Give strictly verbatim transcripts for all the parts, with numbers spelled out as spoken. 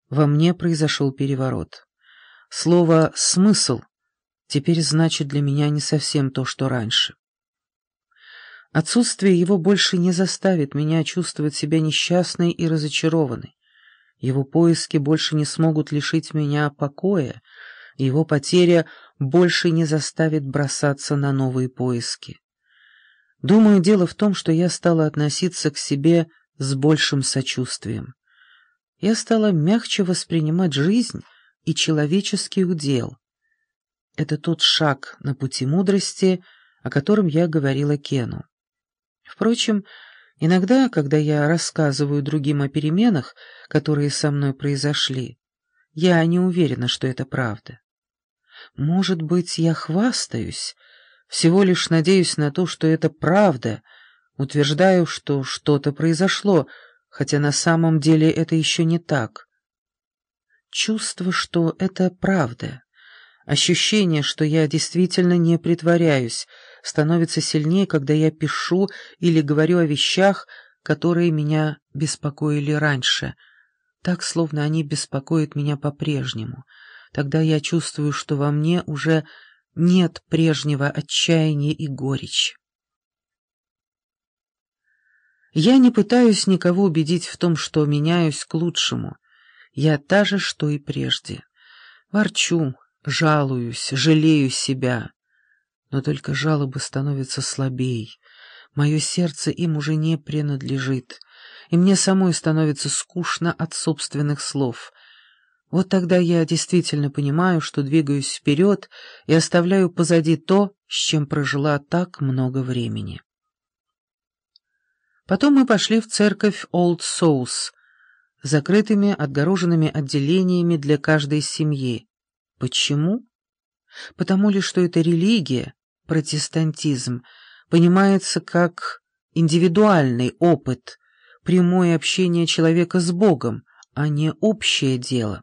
Во мне произошел переворот. Слово «смысл» теперь значит для меня не совсем то, что раньше. Отсутствие его больше не заставит меня чувствовать себя несчастной и разочарованной. Его поиски больше не смогут лишить меня покоя, и его потеря больше не заставит бросаться на новые поиски. Думаю, дело в том, что я стала относиться к себе с большим сочувствием. Я стала мягче воспринимать жизнь и человеческий удел. Это тот шаг на пути мудрости, о котором я говорила Кену. Впрочем, иногда, когда я рассказываю другим о переменах, которые со мной произошли, я не уверена, что это правда. Может быть, я хвастаюсь, всего лишь надеюсь на то, что это правда, утверждаю, что что-то произошло, хотя на самом деле это еще не так. Чувство, что это правда, ощущение, что я действительно не притворяюсь, становится сильнее, когда я пишу или говорю о вещах, которые меня беспокоили раньше, так, словно они беспокоят меня по-прежнему. Тогда я чувствую, что во мне уже нет прежнего отчаяния и горечи. Я не пытаюсь никого убедить в том, что меняюсь к лучшему. Я та же, что и прежде. Ворчу, жалуюсь, жалею себя. Но только жалобы становятся слабей. Мое сердце им уже не принадлежит, и мне самой становится скучно от собственных слов. Вот тогда я действительно понимаю, что двигаюсь вперед и оставляю позади то, с чем прожила так много времени. Потом мы пошли в церковь Олд Соус, закрытыми отгороженными отделениями для каждой семьи. Почему? Потому ли, что эта религия, протестантизм, понимается как индивидуальный опыт, прямое общение человека с Богом, а не общее дело.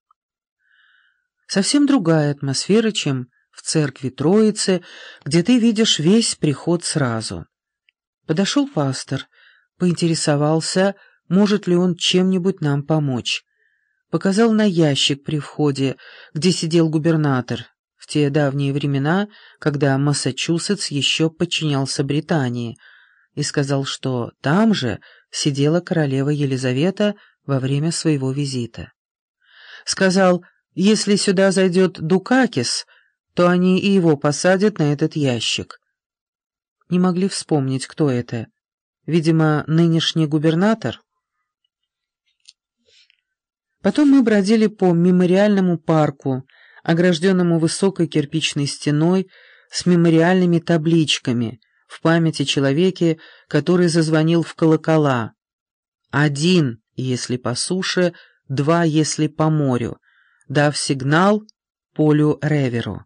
Совсем другая атмосфера, чем в церкви Троицы, где ты видишь весь приход сразу. Подошел пастор, поинтересовался, может ли он чем-нибудь нам помочь. Показал на ящик при входе, где сидел губернатор, в те давние времена, когда Массачусетс еще подчинялся Британии, и сказал, что там же сидела королева Елизавета во время своего визита. Сказал, если сюда зайдет Дукакис, то они и его посадят на этот ящик. Не могли вспомнить, кто это. Видимо, нынешний губернатор. Потом мы бродили по мемориальному парку, огражденному высокой кирпичной стеной с мемориальными табличками в память о человеке, который зазвонил в колокола. Один, если по суше, два, если по морю, дав сигнал Полю Реверу.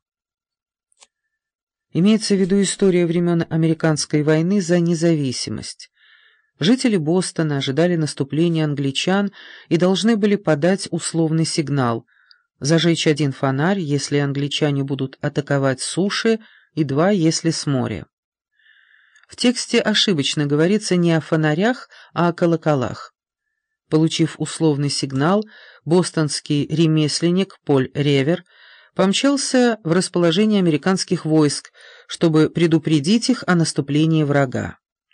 Имеется в виду история времен Американской войны за независимость. Жители Бостона ожидали наступления англичан и должны были подать условный сигнал — зажечь один фонарь, если англичане будут атаковать с суши, и два, если с моря. В тексте ошибочно говорится не о фонарях, а о колоколах. Получив условный сигнал, бостонский ремесленник Поль Ревер помчался в расположение американских войск, чтобы предупредить их о наступлении врага.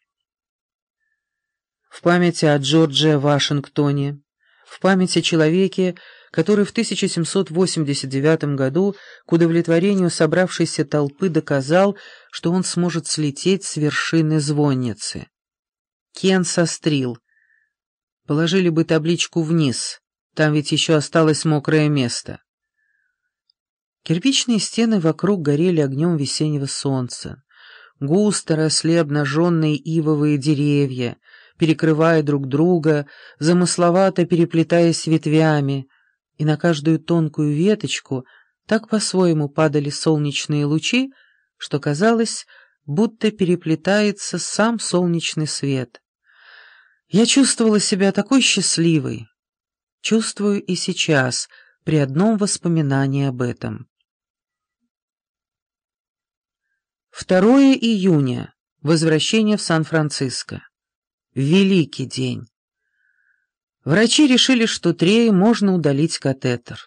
В память о Джордже Вашингтоне, в память о человеке, который в тысяча семьсот восемьдесят девятом году к удовлетворению собравшейся толпы доказал, что он сможет слететь с вершины звонницы. Кен сострил. Положили бы табличку вниз, там ведь еще осталось мокрое место. Кирпичные стены вокруг горели огнем весеннего солнца. Густо росли обнаженные ивовые деревья, перекрывая друг друга, замысловато переплетаясь ветвями, и на каждую тонкую веточку так по-своему падали солнечные лучи, что казалось, будто переплетается сам солнечный свет. Я чувствовала себя такой счастливой. Чувствую и сейчас, при одном воспоминании об этом. второе июня. Возвращение в Сан-Франциско. Великий день. Врачи решили, что Трее можно удалить катетер.